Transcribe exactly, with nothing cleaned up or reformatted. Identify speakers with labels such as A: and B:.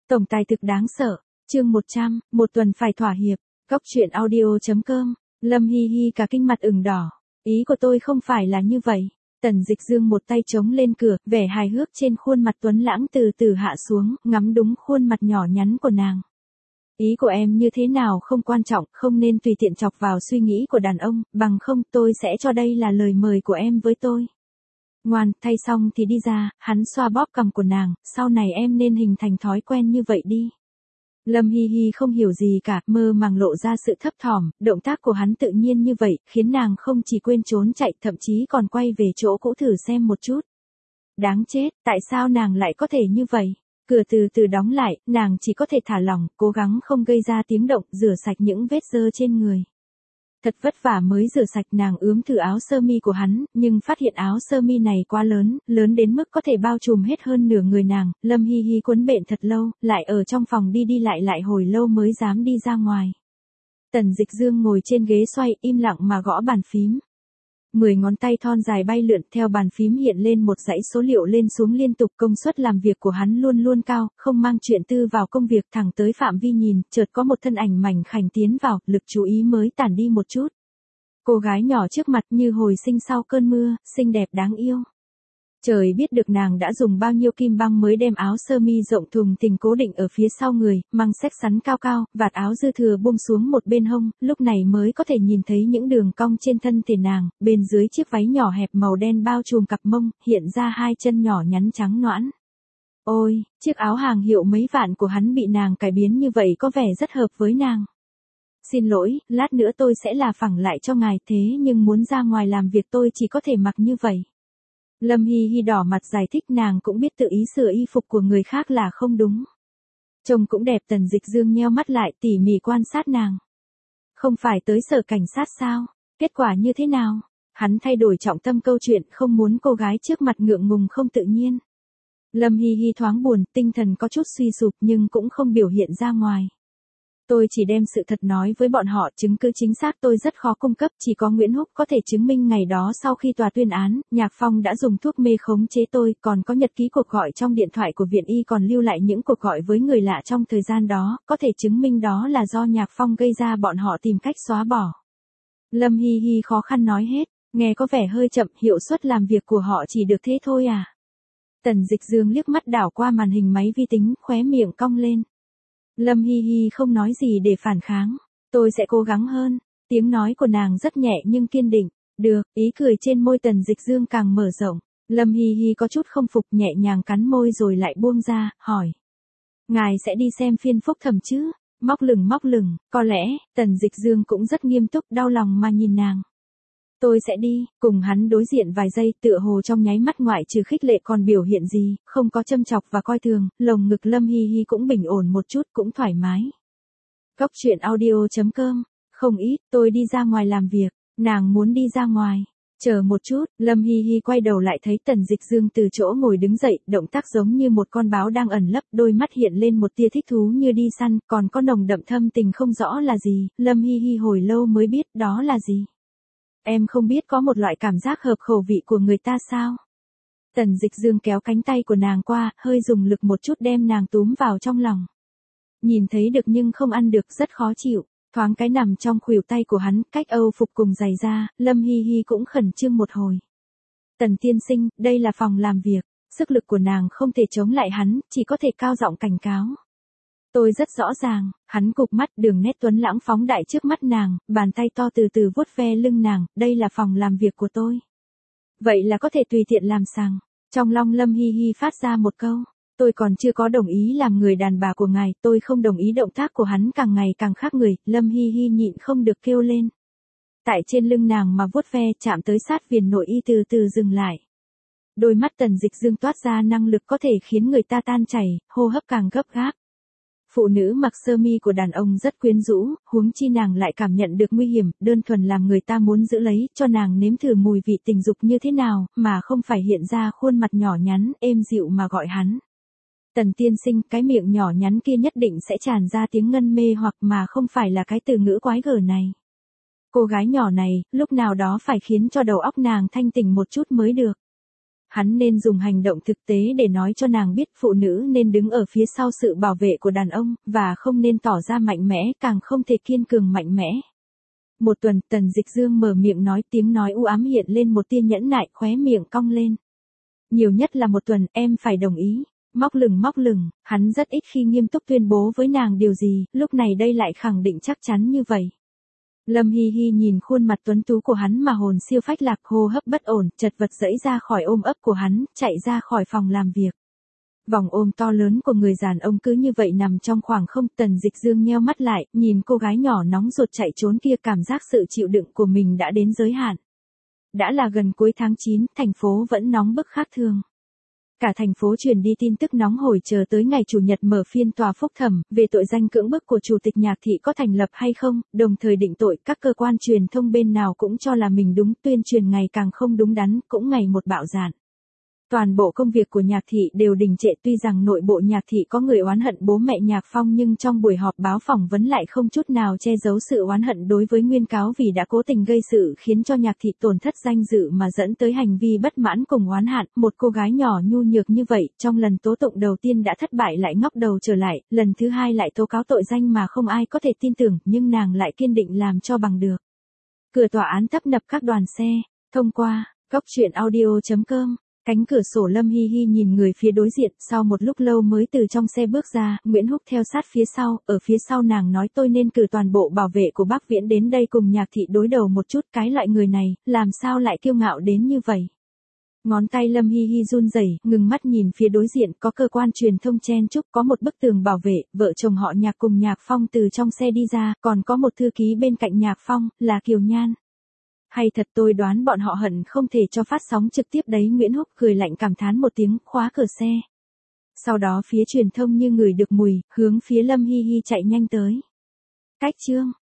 A: Tổng tài thực đáng sợ, chương một trăm, một tuần phải thỏa hiệp, góc truyện audio.com, Lâm Hi Hi cả kinh mặt ửng đỏ. Ý của tôi không phải là như vậy. Tần Dịch Dương một tay chống lên cửa, vẻ hài hước trên khuôn mặt tuấn lãng từ từ hạ xuống, ngắm đúng khuôn mặt nhỏ nhắn của nàng. Ý của em như thế nào không quan trọng, không nên tùy tiện chọc vào suy nghĩ của đàn ông, bằng không tôi sẽ cho đây là lời mời của em với tôi. Ngoan, thay xong thì đi ra, hắn xoa bóp cằm của nàng, sau này em nên hình thành thói quen như vậy đi. Lâm Hi Hi không hiểu gì cả, mơ màng lộ ra sự thấp thỏm, động tác của hắn tự nhiên như vậy, khiến nàng không chỉ quên trốn chạy, thậm chí còn quay về chỗ cũ thử xem một chút. Đáng chết, tại sao nàng lại có thể như vậy? Cửa từ từ đóng lại, nàng chỉ có thể thả lỏng, cố gắng không gây ra tiếng động, rửa sạch những vết dơ trên người. Thật vất vả mới rửa sạch, nàng ướm thử áo sơ mi của hắn, nhưng phát hiện áo sơ mi này quá lớn, lớn đến mức có thể bao trùm hết hơn nửa người nàng. Lâm Hi Hi quấn bện thật lâu, lại ở trong phòng đi đi lại lại hồi lâu mới dám đi ra ngoài. Tần Dịch Dương ngồi trên ghế xoay, im lặng mà gõ bàn phím. Mười ngón tay thon dài bay lượn, theo bàn phím hiện lên một dãy số liệu lên xuống liên tục. Công suất làm việc của hắn luôn luôn cao, không mang chuyện tư vào công việc, thẳng tới phạm vi nhìn, chợt có một thân ảnh mảnh khảnh tiến vào, lực chú ý mới tản đi một chút. Cô gái nhỏ trước mặt như hồi sinh sau cơn mưa, xinh đẹp đáng yêu. Trời biết được nàng đã dùng bao nhiêu kim băng mới đem áo sơ mi rộng thùng thình cố định ở phía sau người, mang xách xắn cao cao, vạt áo dư thừa buông xuống một bên hông, lúc này mới có thể nhìn thấy những đường cong trên thân thể nàng, bên dưới chiếc váy nhỏ hẹp màu đen bao trùm cặp mông, hiện ra hai chân nhỏ nhắn trắng nõn. Ôi, chiếc áo hàng hiệu mấy vạn của hắn bị nàng cải biến như vậy có vẻ rất hợp với nàng. Xin lỗi, lát nữa tôi sẽ là phẳng lại cho ngài, thế nhưng muốn ra ngoài làm việc tôi chỉ có thể mặc như vậy. Lâm Hi Hi đỏ mặt giải thích, nàng cũng biết tự ý sửa y phục của người khác là không đúng. Trông cũng đẹp. Tần Dịch Dương nheo mắt lại tỉ mỉ quan sát nàng. Không phải tới sở cảnh sát sao? Kết quả như thế nào? Hắn thay đổi trọng tâm câu chuyện, không muốn cô gái trước mặt ngượng ngùng không tự nhiên. Lâm Hi Hi thoáng buồn, tinh thần có chút suy sụp nhưng cũng không biểu hiện ra ngoài. Tôi chỉ đem sự thật nói với bọn họ, chứng cứ chính xác tôi rất khó cung cấp, chỉ có Nguyễn Húc có thể chứng minh ngày đó sau khi tòa tuyên án, Nhạc Phong đã dùng thuốc mê khống chế tôi, còn có nhật ký cuộc gọi trong điện thoại của viện y còn lưu lại những cuộc gọi với người lạ trong thời gian đó, có thể chứng minh đó là do Nhạc Phong gây ra, bọn họ tìm cách xóa bỏ. Lâm Hi Hi khó khăn nói hết, nghe có vẻ hơi chậm, hiệu suất làm việc của họ chỉ được thế thôi à? Tần Dịch Dương liếc mắt đảo qua màn hình máy vi tính, khóe miệng cong lên. Lâm Hi Hi không nói gì để phản kháng. Tôi sẽ cố gắng hơn. Tiếng nói của nàng rất nhẹ nhưng kiên định. Được, ý cười trên môi Tần Dịch Dương càng mở rộng. Lâm Hi Hi có chút không phục, nhẹ nhàng cắn môi rồi lại buông ra, hỏi. Ngài sẽ đi xem phiên phúc thẩm chứ? Móc lửng móc lửng, có lẽ, Tần Dịch Dương cũng rất nghiêm túc, đau lòng mà nhìn nàng. Tôi sẽ đi, cùng hắn đối diện vài giây, tựa hồ trong nháy mắt ngoại trừ khích lệ còn biểu hiện gì, không có châm chọc và coi thường, lồng ngực Lâm Hi Hi cũng bình ổn một chút, cũng thoải mái. Góc truyện audio.com, không ít, tôi đi ra ngoài làm việc, nàng muốn đi ra ngoài. Chờ một chút, Lâm Hi Hi quay đầu lại thấy Tần Dịch Dương từ chỗ ngồi đứng dậy, động tác giống như một con báo đang ẩn lấp, đôi mắt hiện lên một tia thích thú như đi săn, còn có nồng đậm thâm tình không rõ là gì, Lâm Hi Hi hồi lâu mới biết đó là gì. Em không biết có một loại cảm giác hợp khẩu vị của người ta sao? Tần Dịch Dương kéo cánh tay của nàng qua, hơi dùng lực một chút đem nàng túm vào trong lòng. Nhìn thấy được nhưng không ăn được, rất khó chịu, thoáng cái nằm trong khuỷu tay của hắn, cách âu phục cùng giày da, Lâm Hi Hi cũng khẩn trương một hồi. Tần tiên sinh, đây là phòng làm việc, sức lực của nàng không thể chống lại hắn, chỉ có thể cao giọng cảnh cáo. Tôi rất rõ ràng, hắn cụp mắt, đường nét tuấn lãng phóng đại trước mắt nàng, bàn tay to từ từ vuốt ve lưng nàng, đây là phòng làm việc của tôi. Vậy là có thể tùy tiện làm sằng. Trong lòng Lâm Hi Hi phát ra một câu, tôi còn chưa có đồng ý làm người đàn bà của ngài, tôi không đồng ý. Động tác của hắn càng ngày càng khác người, Lâm Hi Hi nhịn không được kêu lên. Tại trên lưng nàng mà vuốt ve, chạm tới sát viền nội y từ từ dừng lại. Đôi mắt Tần Dịch Dương toát ra năng lực có thể khiến người ta tan chảy, hô hấp càng gấp gáp. Phụ nữ mặc sơ mi của đàn ông rất quyến rũ, huống chi nàng lại cảm nhận được nguy hiểm, đơn thuần làm người ta muốn giữ lấy, cho nàng nếm thử mùi vị tình dục như thế nào, mà không phải hiện ra khuôn mặt nhỏ nhắn, êm dịu mà gọi hắn. Tần tiên sinh, cái miệng nhỏ nhắn kia nhất định sẽ tràn ra tiếng ngân mê hoặc mà không phải là cái từ ngữ quái gở này. Cô gái nhỏ này, lúc nào đó phải khiến cho đầu óc nàng thanh tỉnh một chút mới được. Hắn nên dùng hành động thực tế để nói cho nàng biết phụ nữ nên đứng ở phía sau sự bảo vệ của đàn ông, và không nên tỏ ra mạnh mẽ, càng không thể kiên cường mạnh mẽ. Một tuần, Tần Dịch Dương mở miệng nói, tiếng nói u ám hiện lên một tia nhẫn nại, khóe miệng cong lên. Nhiều nhất là một tuần, em phải đồng ý. Móc lửng móc lửng, hắn rất ít khi nghiêm túc tuyên bố với nàng điều gì, lúc này đây lại khẳng định chắc chắn như vậy. Lâm Hi Hi nhìn khuôn mặt tuấn tú của hắn mà hồn siêu phách lạc, hô hấp bất ổn, chật vật giãy ra khỏi ôm ấp của hắn, chạy ra khỏi phòng làm việc. Vòng ôm to lớn của người đàn ông cứ như vậy nằm trong khoảng không. Tần Dịch Dương nheo mắt lại, nhìn cô gái nhỏ nóng ruột chạy trốn kia, cảm giác sự chịu đựng của mình đã đến giới hạn. Đã là gần cuối tháng chín, thành phố vẫn nóng bức khác thường. Cả thành phố truyền đi tin tức nóng hổi chờ tới ngày Chủ nhật mở phiên tòa phúc thẩm về tội danh cưỡng bức của Chủ tịch Nhạc Thị có thành lập hay không, đồng thời định tội. Các cơ quan truyền thông bên nào cũng cho là mình đúng, tuyên truyền ngày càng không đúng đắn, cũng ngày một bạo dạn. Toàn bộ công việc của Nhạc Thị đều đình trệ, tuy rằng nội bộ Nhạc Thị có người oán hận bố mẹ Nhạc Phong, nhưng trong buổi họp báo phỏng vấn lại không chút nào che giấu sự oán hận đối với nguyên cáo vì đã cố tình gây sự khiến cho Nhạc Thị tổn thất danh dự mà dẫn tới hành vi bất mãn cùng oán hận. Một cô gái nhỏ nhu nhược như vậy, trong lần tố tụng đầu tiên đã thất bại lại ngóc đầu trở lại, lần thứ hai lại tố cáo tội danh mà không ai có thể tin tưởng, nhưng nàng lại kiên định làm cho bằng được. Cửa tòa án tấp nập các đoàn xe, thông qua, góc truyện audio chấm com. Cánh cửa sổ. Lâm Hi Hi nhìn người phía đối diện, sau một lúc lâu mới từ trong xe bước ra. Nguyễn Húc theo sát phía sau, ở phía sau nàng nói, tôi nên cử toàn bộ bảo vệ của Bác Viễn đến đây cùng Nhạc Thị đối đầu một chút, cái loại người này, làm sao lại kiêu ngạo đến như vậy. Ngón tay Lâm Hi Hi run rẩy, ngừng mắt nhìn phía đối diện, có cơ quan truyền thông chen chúc, có một bức tường bảo vệ, vợ chồng họ Nhạc cùng Nhạc Phong từ trong xe đi ra, còn có một thư ký bên cạnh Nhạc Phong, là Kiều Nhan. Hay thật, tôi đoán bọn họ hận không thể cho phát sóng trực tiếp đấy. Nguyễn Húc cười lạnh cảm thán một tiếng, khóa cửa xe. Sau đó phía truyền thông như người được mùi, hướng phía Lâm Hi Hi chạy nhanh tới. Cách chương